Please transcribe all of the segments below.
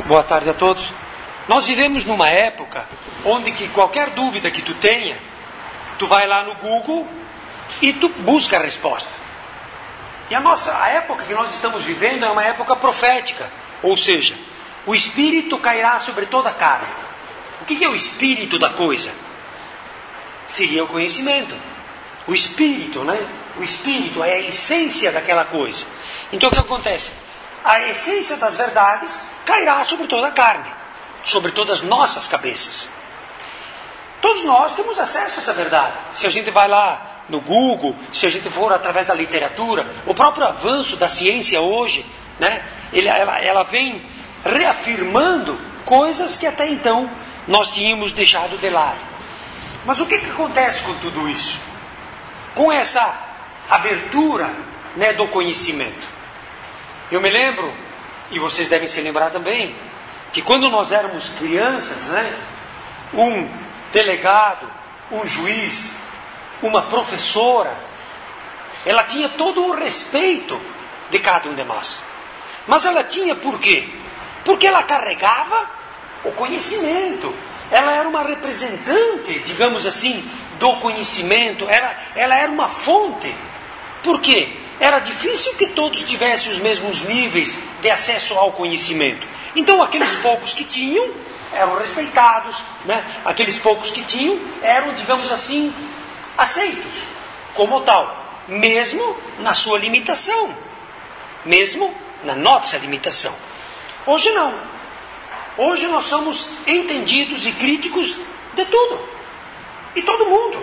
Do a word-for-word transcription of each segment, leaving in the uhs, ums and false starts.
Boa tarde a todos. Nós vivemos numa época onde que qualquer dúvida que tu tenha, tu vai lá no Google e tu busca a resposta. E a nossa a época que nós estamos vivendo é uma época profética, ou seja, o Espírito cairá sobre toda a carne. O que é o Espírito da coisa? Seria o conhecimento. O Espírito, né? O Espírito é a essência daquela coisa. Então o que acontece? A essência das verdades cairá sobre toda a carne, sobre todas as nossas cabeças. Todos nós temos acesso a essa verdade. Se a gente vai lá no Google, se a gente for através da literatura, o próprio avanço da ciência hoje, né, ele, ela, ela vem reafirmando coisas que até então nós tínhamos deixado de lado. Mas o que, que acontece com tudo isso? Com essa abertura, né, do conhecimento. Eu me lembro, e vocês devem se lembrar também, que quando nós éramos crianças, né, um delegado, um juiz, uma professora, ela tinha todo o respeito de cada um de nós. Mas ela tinha por quê? Porque ela carregava o conhecimento. Ela era uma representante, digamos assim, do conhecimento. Ela, ela era uma fonte. Por quê? Era difícil que todos tivessem os mesmos níveis de acesso ao conhecimento. Então aqueles poucos que tinham eram respeitados, né? Aqueles poucos que tinham eram, digamos assim, aceitos como tal, mesmo na sua limitação, mesmo na nossa limitação. Hoje não. Hoje nós somos entendidos e críticos de tudo. E todo mundo.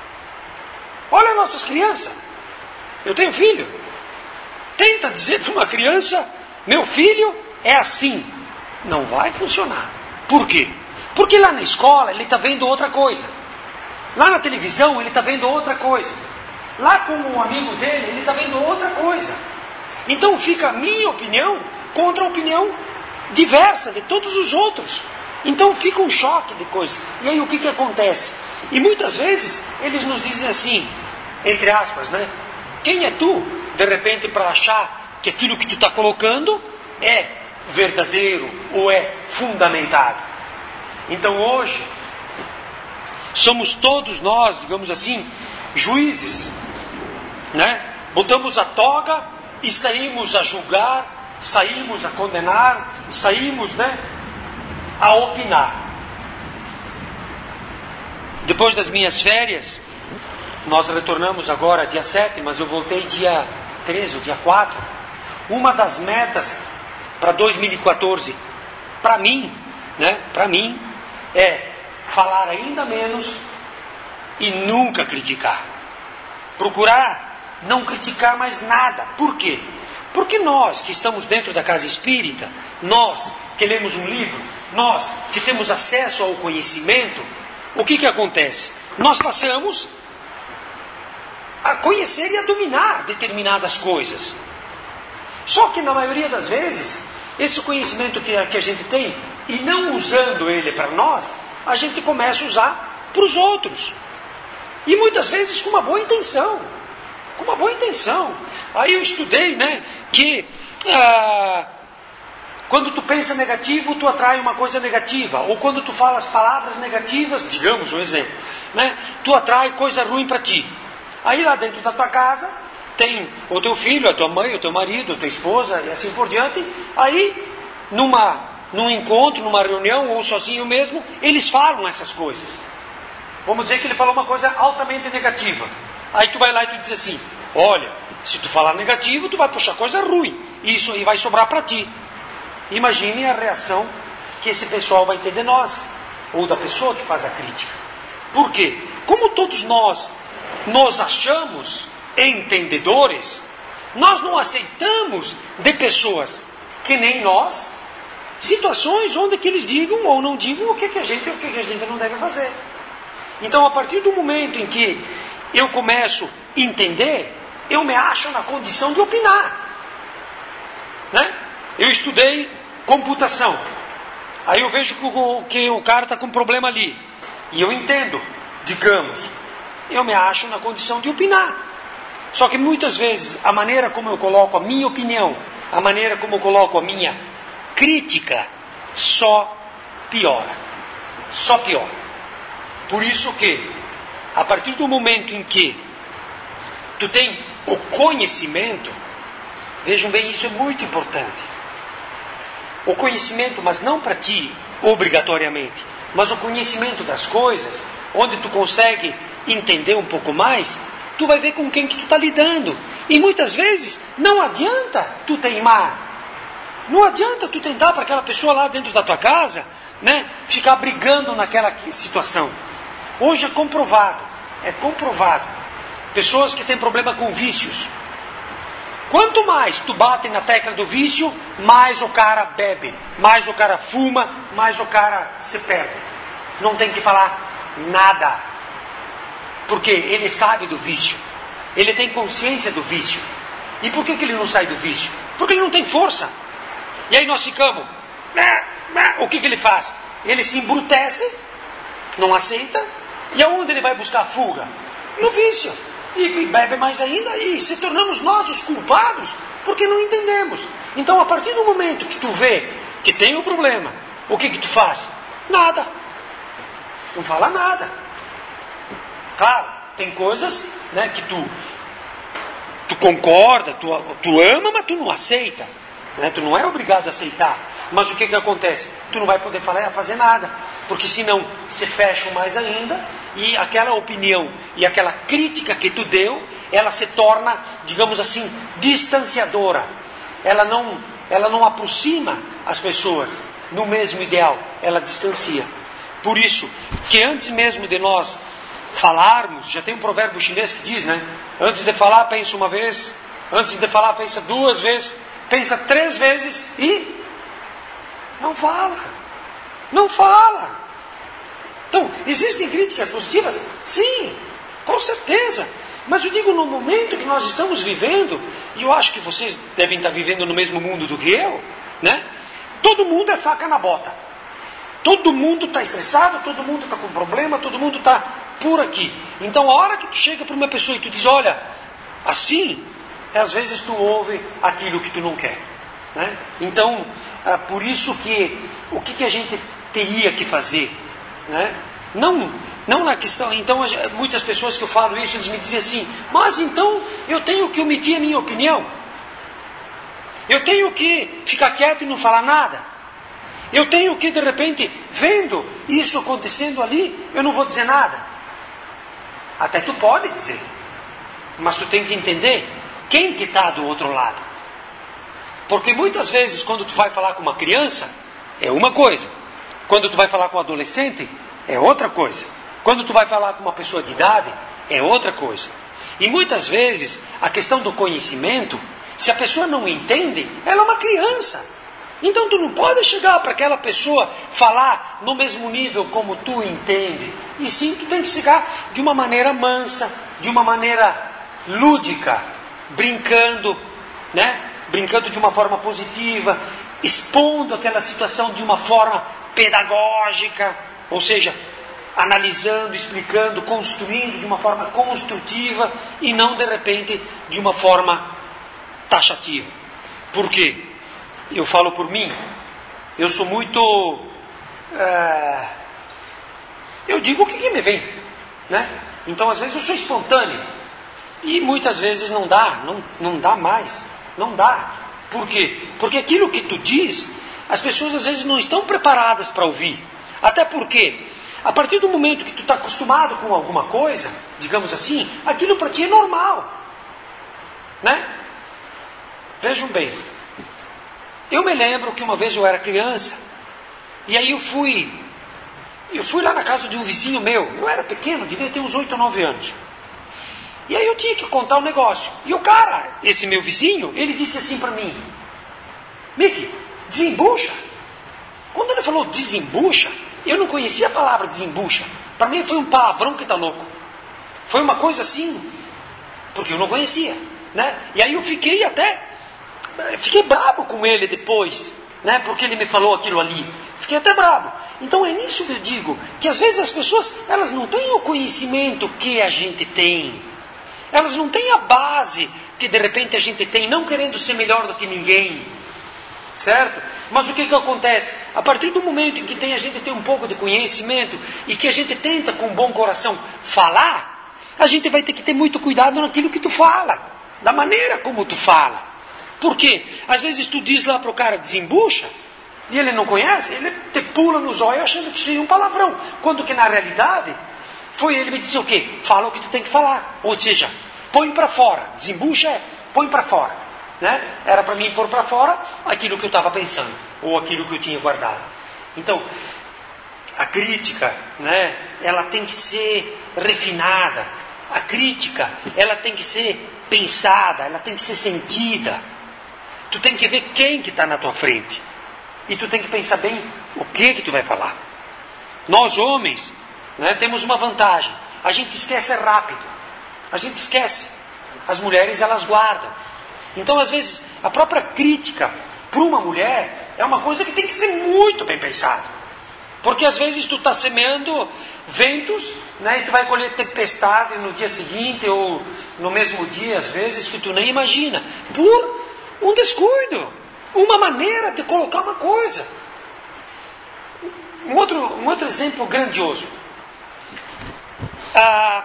Olha nossas crianças. Eu tenho filho. Tenta dizer para uma criança, meu filho é assim. Não vai funcionar. Por quê? Porque lá na escola ele está vendo outra coisa. Lá na televisão ele está vendo outra coisa. Lá com um amigo dele ele está vendo outra coisa. Então fica a minha opinião contra a opinião diversa de todos os outros. Então fica um choque de coisas. E aí o que, que acontece? E muitas vezes eles nos dizem assim, entre aspas, né? Quem é tu, de repente, para achar que aquilo que tu está colocando é verdadeiro ou é fundamentado? Então hoje, somos todos nós, digamos assim, juízes, né? Botamos a toga e saímos a julgar, saímos a condenar, saímos, né, a opinar. Depois das minhas férias, nós retornamos agora dia sete, mas eu voltei dia treze ou dia quatro. Uma das metas para dois mil e quatorze, para mim, né, para mim, é falar ainda menos e nunca criticar. Procurar não criticar mais nada. Por quê? Porque nós que estamos dentro da casa espírita, nós que lemos um livro, nós que temos acesso ao conhecimento, o que que acontece? Nós passamos a conhecer e a dominar determinadas coisas. Só que na maioria das vezes, esse conhecimento que a, que a gente tem, e não usando ele para nós, a gente começa a usar para os outros. E muitas vezes com uma boa intenção. Com uma boa intenção. Aí eu estudei, né, que ah, quando tu pensa negativo, tu atrai uma coisa negativa. Ou quando tu falas palavras negativas, digamos um exemplo, né, tu atrai coisa ruim para ti. Aí lá dentro da tua casa tem o teu filho, a tua mãe, o teu marido, a tua esposa e assim por diante. Aí numa, num encontro, numa reunião ou sozinho mesmo, eles falam essas coisas. Vamos dizer que ele falou uma coisa altamente negativa. Aí tu vai lá e tu diz assim, olha, se tu falar negativo, tu vai puxar coisa ruim. Isso aí vai sobrar para ti. Imagine a reação que esse pessoal vai ter de nós, ou da pessoa que faz a crítica. Por quê? Como todos nós nos achamos entendedores, nós não aceitamos de pessoas que nem nós situações onde que eles digam ou não digam o que, que a gente o que, que a gente não deve fazer. Então, a partir do momento em que eu começo a entender, eu me acho na condição de opinar, né? Eu estudei computação, aí eu vejo que o, que o cara está com um problema ali, e eu entendo, digamos, eu me acho na condição de opinar. Só que muitas vezes a maneira como eu coloco a minha opinião, a maneira como eu coloco a minha crítica só piora. Só piora. Por isso que, a partir do momento em que tu tem o conhecimento, vejam bem, isso é muito importante. O conhecimento, mas não para ti, obrigatoriamente, mas o conhecimento das coisas, onde tu consegue entender um pouco mais, tu vai ver com quem que tu está lidando. E muitas vezes não adianta tu teimar. Não adianta tu tentar para aquela pessoa lá dentro da tua casa, né, ficar brigando naquela situação. Hoje é comprovado, é comprovado. Pessoas que têm problema com vícios. Quanto mais tu bate na tecla do vício, mais o cara bebe, mais o cara fuma, mais o cara se perde. Não tem que falar nada. Porque ele sabe do vício. Ele tem consciência do vício. E por que, que ele não sai do vício? Porque ele não tem força. E aí nós ficamos... O que, que ele faz? Ele se embrutece, não aceita, e aonde ele vai buscar a fuga? No vício. E bebe mais ainda, e se tornamos nós os culpados, porque não entendemos. Então, a partir do momento que tu vê que tem o problema, o que que tu faz? Nada. Não fala nada. Claro, tem coisas, né, que tu, tu concorda, tu, tu ama, mas tu não aceita. Né? Tu não é obrigado a aceitar. Mas o que que acontece? Tu não vai poder falar, fazer nada. Porque senão se fecham mais ainda, e aquela opinião e aquela crítica que tu deu, ela se torna, digamos assim, distanciadora. Ela não, ela não aproxima as pessoas no mesmo ideal, ela distancia. Por isso, que antes mesmo de nós falarmos, já tem um provérbio chinês que diz, né? Antes de falar, pensa uma vez. Antes de falar, pensa duas vezes. Pensa três vezes e não fala. Não fala. Então, existem críticas positivas? Sim, com certeza. Mas eu digo, no momento que nós estamos vivendo, e eu acho que vocês devem estar vivendo no mesmo mundo do que eu, né? Todo mundo é faca na bota. Todo mundo está estressado, todo mundo está com problema, todo mundo está por aqui. Então, a hora que tu chega para uma pessoa e tu diz, olha, assim, às vezes tu ouve aquilo que tu não quer. Né? Então, é por isso que, o que, que a gente teria que fazer? Né? Não, não na questão... Então, muitas pessoas que eu falo isso, eles me dizem assim, mas então eu tenho que omitir a minha opinião. Eu tenho que ficar quieto e não falar nada. Eu tenho que, de repente, vendo isso acontecendo ali, eu não vou dizer nada. Até tu pode dizer. Mas tu tem que entender quem que está do outro lado. Porque muitas vezes, quando tu vai falar com uma criança, é uma coisa. Quando tu vai falar com um adolescente, é outra coisa. Quando tu vai falar com uma pessoa de idade, é outra coisa. E muitas vezes, a questão do conhecimento, se a pessoa não entende, ela é uma criança. Então tu não pode chegar para aquela pessoa falar no mesmo nível como tu entende. E sim, tu tem que chegar de uma maneira mansa, de uma maneira lúdica, brincando, né? Brincando de uma forma positiva, expondo aquela situação de uma forma pedagógica, ou seja, analisando, explicando, construindo de uma forma construtiva e não de repente de uma forma taxativa. Por quê? Eu falo por mim, eu sou muito... Uh, eu digo o que, que me vem, né? Então às vezes eu sou espontâneo e muitas vezes não dá, não, não dá mais, não dá. Por quê? Porque aquilo que tu diz, as pessoas às vezes não estão preparadas para ouvir. Até porque, a partir do momento que tu está acostumado com alguma coisa, digamos assim, aquilo para ti é normal, né? Vejam bem, eu me lembro que uma vez eu era criança, e aí eu fui, eu fui lá na casa de um vizinho meu, eu era pequeno, devia ter uns oito ou nove anos. E aí eu tinha que contar um negócio. E o cara, esse meu vizinho, ele disse assim para mim, Mickey, desembucha. Quando ele falou desembucha, eu não conhecia a palavra desembucha. Para mim foi um palavrão que tá louco. Foi uma coisa assim, porque eu não conhecia, né? E aí eu fiquei até... Fiquei bravo com ele depois, né? Porque ele me falou aquilo ali. Fiquei até bravo. Então é nisso que eu digo, que às vezes as pessoas, elas não têm o conhecimento que a gente tem. Elas não têm a base que de repente a gente tem, não querendo ser melhor do que ninguém. Certo? Mas o que que acontece? A partir do momento em que tem, a gente tem um pouco de conhecimento e que a gente tenta com bom coração falar, a gente vai ter que ter muito cuidado naquilo que tu fala, da maneira como tu fala. Por quê? Às vezes tu diz lá pro cara, desembucha, e ele não conhece, ele te pula nos olhos achando que isso é um palavrão. Quando que na realidade, foi ele me disse o quê? Fala o que tu tem que falar. Ou seja, põe para fora. Desembucha é põe para fora. Né? Era para mim pôr para fora aquilo que eu estava pensando, ou aquilo que eu tinha guardado. Então, a crítica, né, ela tem que ser refinada. A crítica, ela tem que ser pensada, ela tem que ser sentida. Tu tem que ver quem que está na tua frente. E tu tem que pensar bem o que que tu vai falar. Nós homens, né, temos uma vantagem. A gente esquece rápido. A gente esquece. As mulheres, elas guardam. Então, às vezes, a própria crítica para uma mulher é uma coisa que tem que ser muito bem pensada. Porque, às vezes, tu está semeando ventos, né, e tu vai colher tempestade no dia seguinte ou no mesmo dia, às vezes, que tu nem imagina. Por um descuido. Uma maneira de colocar uma coisa. Um outro, um outro exemplo grandioso. Ah,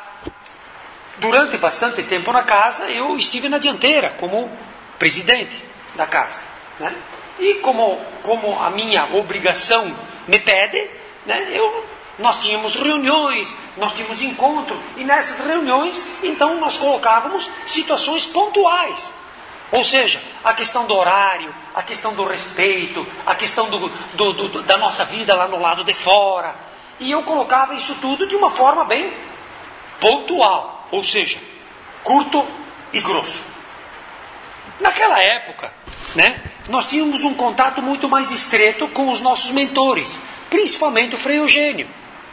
durante bastante tempo na casa, eu estive na dianteira como presidente da casa. Né? E como, como a minha obrigação me pede, né, eu, nós tínhamos reuniões, nós tínhamos encontro, e nessas reuniões, então, nós colocávamos situações pontuais. Ou seja, a questão do horário, a questão do respeito, a questão do, do, do, da nossa vida lá no lado de fora. E eu colocava isso tudo de uma forma bem pontual, ou seja, curto e grosso. Naquela época, né, nós tínhamos um contato muito mais estreito com os nossos mentores, principalmente o Frei Eugênio.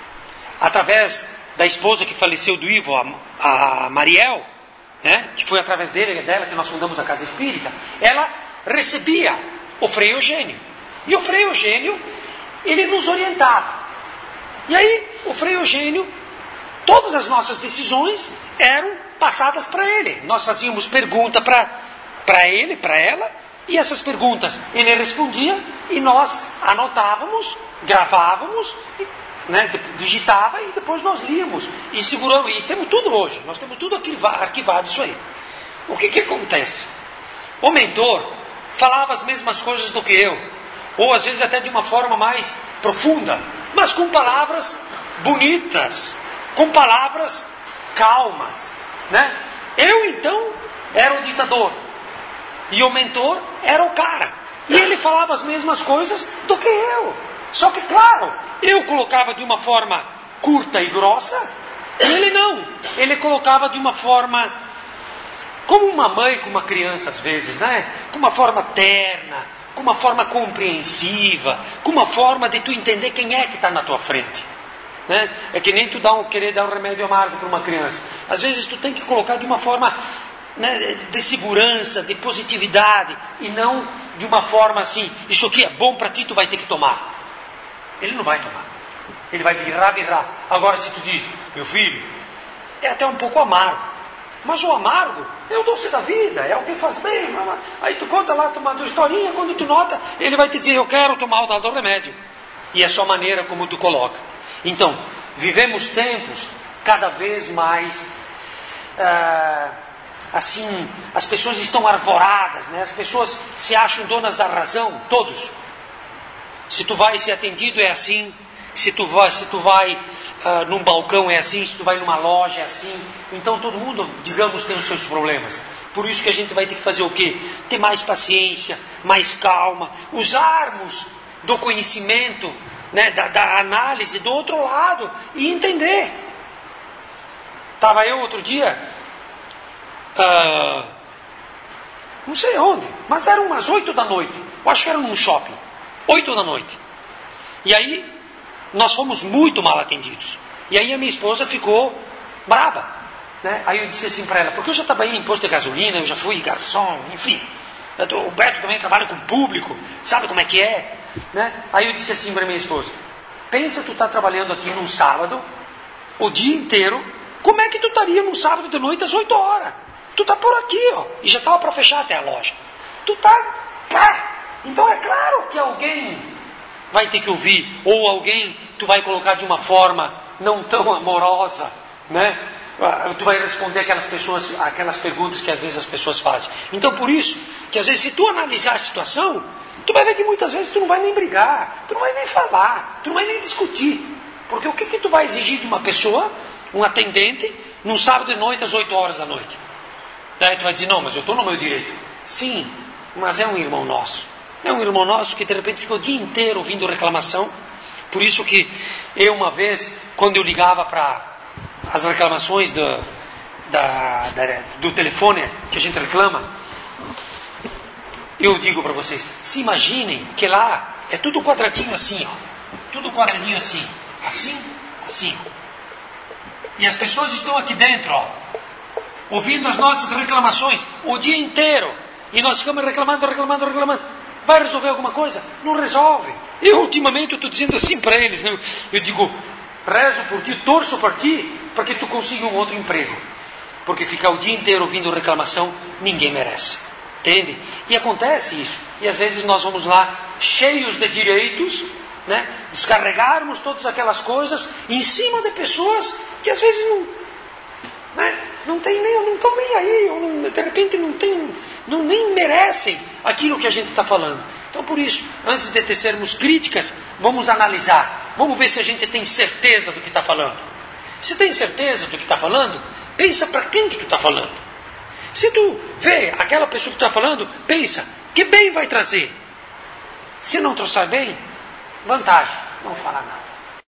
Através da esposa que faleceu do Ivo, a, a Mariel, né, que foi através dele, dela que nós fundamos a Casa Espírita, ela recebia o Frei Eugênio. E o Frei Eugênio, ele nos orientava. E aí, o Frei Eugênio, todas as nossas decisões eram passadas para ele. Nós fazíamos pergunta para ele, para ela, e essas perguntas ele respondia, e nós anotávamos, gravávamos, né, digitava, e depois nós líamos e seguramos, e temos tudo hoje, nós temos tudo arquivado, arquivado isso aí. O que que acontece? O mentor falava as mesmas coisas do que eu, ou às vezes até de uma forma mais profunda, mas com palavras bonitas, com palavras calmas, né? Eu então era o ditador e o mentor era o cara, e ele falava as mesmas coisas do que eu. Só que, claro, eu colocava de uma forma curta e grossa, e ele não. Ele colocava de uma forma, como uma mãe com uma criança às vezes, né? Com uma forma terna, com uma forma compreensiva, com uma forma de tu entender quem é que está na tua frente. Né? É que nem tu dá um, querer dar um remédio amargo para uma criança. Às vezes tu tem que colocar de uma forma, né, de segurança, de positividade, e não de uma forma assim, isso aqui é bom para ti, tu vai ter que tomar. Ele não vai tomar. Ele vai birrar, birrar. Agora se tu diz, meu filho, é até um pouco amargo. Mas o amargo é o doce da vida, é o que faz bem. Aí tu conta lá, tomando historinha, quando tu nota, ele vai te dizer, eu quero tomar o tal do remédio. E é só a maneira como tu coloca. Então, vivemos tempos cada vez mais, ah, assim, as pessoas estão arvoradas, né? As pessoas se acham donas da razão, todos. Se tu vai ser atendido é assim, se tu vai, se tu vai uh, num balcão é assim, se tu vai numa loja é assim. Então todo mundo, digamos, tem os seus problemas. Por isso que a gente vai ter que fazer o quê? Ter mais paciência, mais calma, usarmos do conhecimento, né, da, da análise do outro lado e entender. Estava eu outro dia, uh, não sei onde, mas eram umas oito da noite, eu acho que era num shopping. Oito da noite. E aí, nós fomos muito mal atendidos. E aí a minha esposa ficou braba. Né? Aí eu disse assim para ela, porque eu já trabalhei em posto de gasolina, eu já fui garçom, enfim. O Beto também trabalha com público, sabe como é que é? Né? Aí eu disse assim para minha esposa, pensa tu tá trabalhando aqui num sábado, o dia inteiro, como é que tu estaria num sábado de noite às oito horas? Tu tá por aqui, ó, e já estava para fechar até a loja. Tu tá... Pá, Então é claro que alguém vai ter que ouvir, ou alguém tu vai colocar de uma forma não tão amorosa, né? Tu vai responder aquelas pessoas, aquelas perguntas que às vezes as pessoas fazem. Então por isso, que às vezes se tu analisar a situação, tu vai ver que muitas vezes tu não vai nem brigar, tu não vai nem falar, tu não vai nem discutir. Porque o que que tu vai exigir de uma pessoa, um atendente, num sábado de noite às oito horas da noite? Daí tu vai dizer, não, mas eu estou no meu direito. Sim, mas é um irmão nosso. É um irmão nosso que de repente ficou o dia inteiro ouvindo reclamação. Por isso que eu uma vez, quando eu ligava para as reclamações do, da, da, do telefone que a gente reclama, eu digo para vocês, se imaginem que lá é tudo quadradinho assim, ó, tudo quadradinho assim, assim, assim. E as pessoas estão aqui dentro, ó, ouvindo as nossas reclamações o dia inteiro. E nós ficamos reclamando, reclamando, reclamando. Vai resolver alguma coisa? Não resolve. Eu ultimamente estou dizendo assim para eles, né? Eu digo, rezo por ti, torço por ti, para que tu consiga um outro emprego. Porque ficar o dia inteiro ouvindo reclamação, ninguém merece. Entende? E acontece isso. E às vezes nós vamos lá, cheios de direitos, né? Descarregarmos todas aquelas coisas em cima de pessoas que às vezes não, né? não tem nem, não estão nem aí, ou não, de repente não tem, não nem merecem aquilo que a gente está falando. Então por isso, antes de tecermos críticas, vamos analisar, vamos ver se a gente tem certeza do que está falando. Se tem certeza do que está falando, pensa para quem que tu está falando. Se tu vê aquela pessoa que está falando, pensa, que bem vai trazer? Se não trouxer bem, vantagem, não fala nada.